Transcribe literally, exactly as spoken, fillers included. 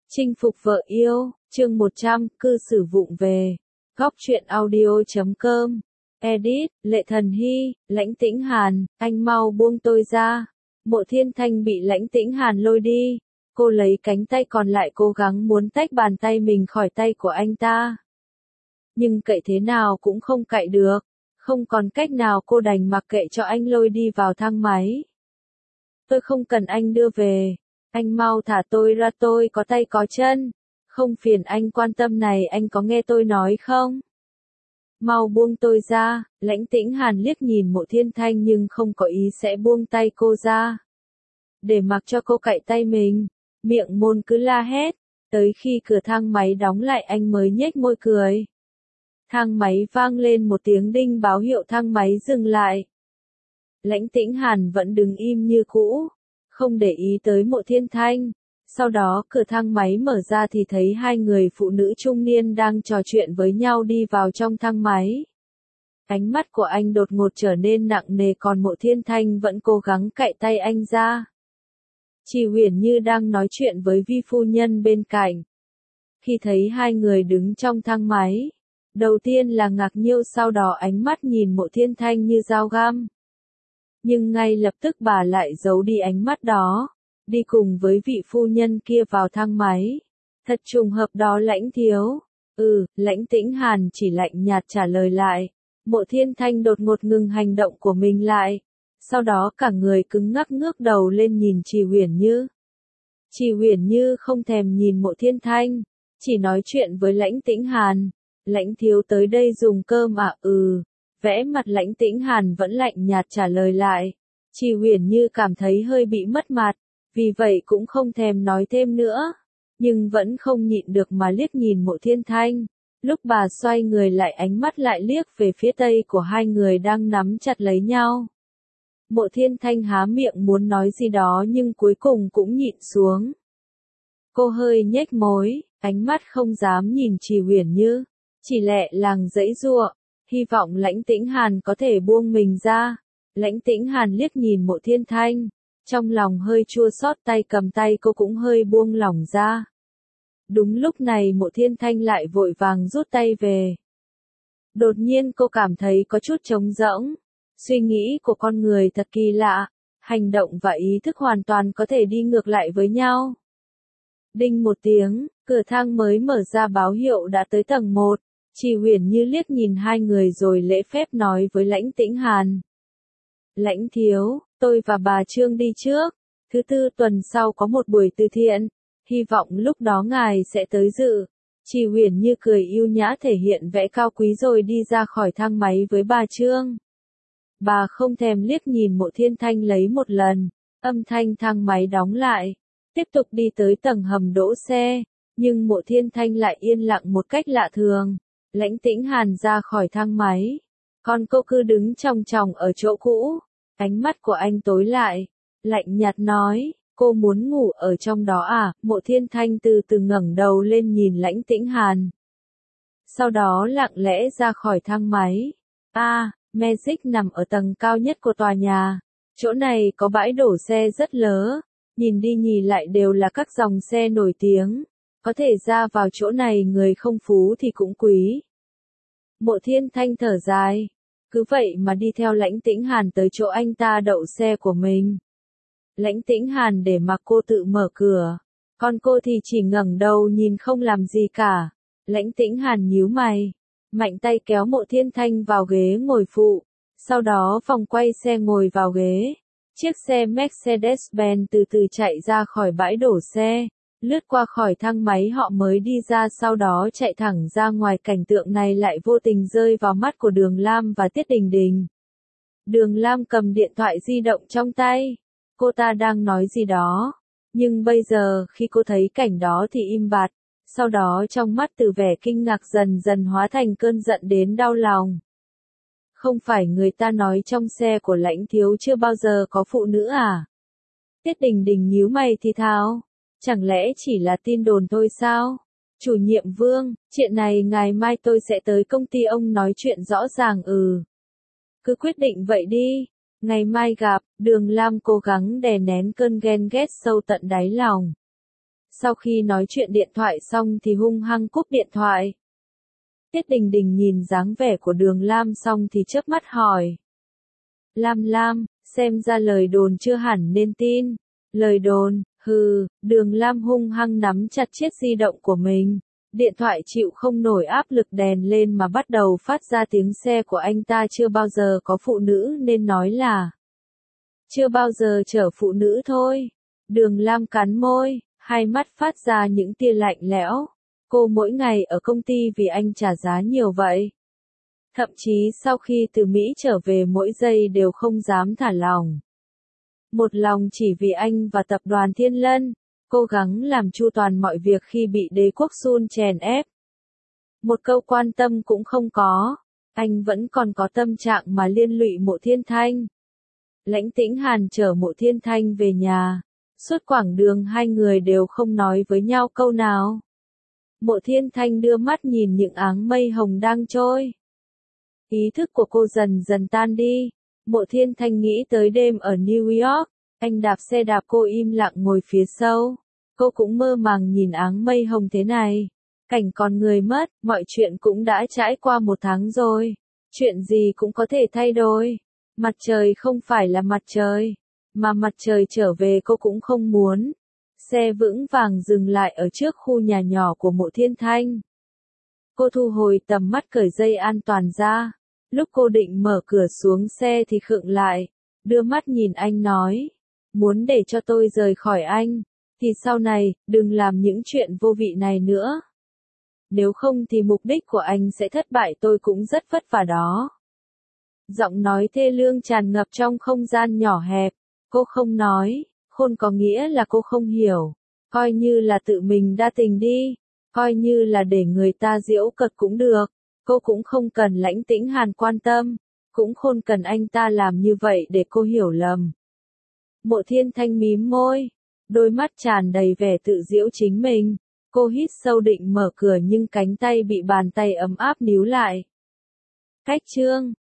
Chinh phục vợ yêu, chương một trăm, cư xử vụng về. Góc truyện audio chấm com. Edit, Lệ Thần Hy, Lãnh Tĩnh Hàn, anh mau buông tôi ra. Mộ Thiên Thanh bị Lãnh Tĩnh Hàn lôi đi. Cô lấy cánh tay còn lại cố gắng muốn tách bàn tay mình khỏi tay của anh ta. Nhưng cậy thế nào cũng không cậy được. Không còn cách nào cô đành mặc kệ cho anh lôi đi vào thang máy. Tôi không cần anh đưa về. Anh mau thả tôi ra, tôi có tay có chân. Không phiền anh quan tâm này, anh có nghe tôi nói không? Mau buông tôi ra. Lãnh Tĩnh Hàn liếc nhìn Mộ Thiên Thanh nhưng không có ý sẽ buông tay cô ra. Để mặc cho cô cạy tay mình. Miệng môn cứ la hét. Tới khi cửa thang máy đóng lại anh mới nhếch môi cười. Thang máy vang lên một tiếng đinh báo hiệu thang máy dừng lại. Lãnh Tĩnh Hàn vẫn đứng im như cũ, không để ý tới Mộ Thiên Thanh. Sau đó cửa thang máy mở ra thì thấy hai người phụ nữ trung niên đang trò chuyện với nhau đi vào trong thang máy. Ánh mắt của anh đột ngột trở nên nặng nề, còn Mộ Thiên Thanh vẫn cố gắng cạy tay anh ra. Chị Huyền Như đang nói chuyện với vi phu nhân bên cạnh. Khi thấy hai người đứng trong thang máy, đầu tiên là ngạc nhiên, sau đó ánh mắt nhìn Mộ Thiên Thanh như dao găm. Nhưng ngay lập tức bà lại giấu đi ánh mắt đó, đi cùng với vị phu nhân kia vào thang máy. Thật trùng hợp đó Lãnh thiếu. Ừ, Lãnh Tĩnh Hàn chỉ lạnh nhạt trả lời lại. Mộ Thiên Thanh đột ngột ngừng hành động của mình lại. Sau đó cả người cứng ngắc ngước đầu lên nhìn Trì Huyền Như. Trì Huyền Như không thèm nhìn Mộ Thiên Thanh, chỉ nói chuyện với Lãnh Tĩnh Hàn. Lãnh thiếu tới đây dùng cơm à? Ừ. Vẽ mặt Lãnh Tĩnh Hàn vẫn lạnh nhạt trả lời lại. Trì Huyền Như cảm thấy hơi bị mất mặt, vì vậy cũng không thèm nói thêm nữa. Nhưng vẫn không nhịn được mà liếc nhìn Mộ Thiên Thanh. Lúc bà xoay người lại, ánh mắt lại liếc về phía tây của hai người đang nắm chặt lấy nhau. Mộ Thiên Thanh há miệng muốn nói gì đó nhưng cuối cùng cũng nhịn xuống. Cô hơi nhếch môi, ánh mắt không dám nhìn Trì Huyền Như, chỉ lẹ làng giãy giụa, hy vọng Lãnh Tĩnh Hàn có thể buông mình ra. Lãnh Tĩnh Hàn liếc nhìn Mộ Thiên Thanh, trong lòng hơi chua xót, tay cầm tay cô cũng hơi buông lỏng ra. Đúng lúc này Mộ Thiên Thanh lại vội vàng rút tay về. Đột nhiên cô cảm thấy có chút trống rỗng. Suy nghĩ của con người thật kỳ lạ, hành động và ý thức hoàn toàn có thể đi ngược lại với nhau. Đinh một tiếng, cửa thang mới mở ra báo hiệu đã tới tầng một. Trì Huyền Như liếc nhìn hai người rồi lễ phép nói với Lãnh Tĩnh Hàn. Lãnh thiếu, tôi và bà Trương đi trước. Thứ tư tuần sau có một buổi từ thiện. Hy vọng lúc đó ngài sẽ tới dự. Trì Huyền Như cười yêu nhã thể hiện vẻ cao quý rồi đi ra khỏi thang máy với bà Trương. Bà không thèm liếc nhìn Mộ Thiên Thanh lấy một lần. Âm thanh thang máy đóng lại. Tiếp tục đi tới tầng hầm đỗ xe. Nhưng Mộ Thiên Thanh lại yên lặng một cách lạ thường. Lãnh Tĩnh Hàn ra khỏi thang máy. Còn cô cứ đứng chòng chòng ở chỗ cũ. Ánh mắt của anh tối lại. Lạnh nhạt nói, cô muốn ngủ ở trong đó à? Mộ Thiên Thanh từ từ ngẩng đầu lên nhìn Lãnh Tĩnh Hàn. Sau đó lặng lẽ ra khỏi thang máy. À, Magic nằm ở tầng cao nhất của tòa nhà. Chỗ này có bãi đổ xe rất lớn. Nhìn đi nhìn lại đều là các dòng xe nổi tiếng. Có thể ra vào chỗ này người không phú thì cũng quý. Mộ Thiên Thanh thở dài. Cứ vậy mà đi theo Lãnh Tĩnh Hàn tới chỗ anh ta đậu xe của mình. Lãnh Tĩnh Hàn để mặc cô tự mở cửa. Còn cô thì chỉ ngẩng đầu nhìn không làm gì cả. Lãnh Tĩnh Hàn nhíu mày. Mạnh tay kéo Mộ Thiên Thanh vào ghế ngồi phụ. Sau đó vòng quay xe ngồi vào ghế. Chiếc xe Mercedes-Benz từ từ chạy ra khỏi bãi đổ xe. Lướt qua khỏi thang máy họ mới đi ra, sau đó chạy thẳng ra ngoài. Cảnh tượng này lại vô tình rơi vào mắt của Đường Lam và Tiết Đình Đình. Đường Lam cầm điện thoại di động trong tay. Cô ta đang nói gì đó. Nhưng bây giờ khi cô thấy cảnh đó thì im bặt. Sau đó trong mắt từ vẻ kinh ngạc dần dần hóa thành cơn giận đến đau lòng. Không phải người ta nói trong xe của Lãnh thiếu chưa bao giờ có phụ nữ à? Tiết Đình Đình nhíu mày thì thào. Chẳng lẽ chỉ là tin đồn thôi sao? Chủ nhiệm Vương, chuyện này ngày mai tôi sẽ tới công ty ông nói chuyện rõ ràng. Ừ. Cứ quyết định vậy đi. Ngày mai gặp. Đường Lam cố gắng đè nén cơn ghen ghét sâu tận đáy lòng. Sau khi nói chuyện điện thoại xong thì hung hăng cúp điện thoại. Tiết Đình Đình nhìn dáng vẻ của Đường Lam xong thì chớp mắt hỏi. Lam Lam, xem ra lời đồn chưa hẳn nên tin. Lời đồn, hừ, Đường Lam hung hăng nắm chặt chiếc di động của mình. Điện thoại chịu không nổi áp lực đèn lên mà bắt đầu phát ra tiếng xe của anh ta chưa bao giờ có phụ nữ nên nói là. Chưa bao giờ chở phụ nữ thôi. Đường Lam cắn môi, hai mắt phát ra những tia lạnh lẽo. Cô mỗi ngày ở công ty vì anh trả giá nhiều vậy. Thậm chí sau khi từ Mỹ trở về mỗi giây đều không dám thả lòng. Một lòng chỉ vì anh và tập đoàn Thiên Lân, cố gắng làm chu toàn mọi việc khi bị đế quốc Sun chèn ép. Một câu quan tâm cũng không có, anh vẫn còn có tâm trạng mà liên lụy Mộ Thiên Thanh. Lãnh Tĩnh Hàn chở Mộ Thiên Thanh về nhà, suốt quãng đường hai người đều không nói với nhau câu nào. Mộ Thiên Thanh đưa mắt nhìn những áng mây hồng đang trôi. Ý thức của cô dần dần tan đi. Mộ Thiên Thanh nghĩ tới đêm ở New York, anh đạp xe đạp cô im lặng ngồi phía sau. Cô cũng mơ màng nhìn áng mây hồng thế này. Cảnh còn người mất, mọi chuyện cũng đã trải qua một tháng rồi. Chuyện gì cũng có thể thay đổi. Mặt trời không phải là mặt trời, mà mặt trời trở về cô cũng không muốn. Xe vững vàng dừng lại ở trước khu nhà nhỏ của Mộ Thiên Thanh. Cô thu hồi tầm mắt cởi dây an toàn ra. Lúc cô định mở cửa xuống xe thì khựng lại, đưa mắt nhìn anh nói, muốn để cho tôi rời khỏi anh, thì sau này, đừng làm những chuyện vô vị này nữa. Nếu không thì mục đích của anh sẽ thất bại, tôi cũng rất vất vả đó. Giọng nói thê lương tràn ngập trong không gian nhỏ hẹp, cô không nói, khôn có nghĩa là cô không hiểu, coi như là tự mình đa tình đi, coi như là để người ta giễu cợt cũng được. Cô cũng không cần Lãnh Tĩnh Hàn quan tâm, cũng không cần anh ta làm như vậy để cô hiểu lầm. Mộ Thiên Thanh mím môi, đôi mắt tràn đầy vẻ tự giễu chính mình. Cô hít sâu định mở cửa nhưng cánh tay bị bàn tay ấm áp níu lại. Cách chương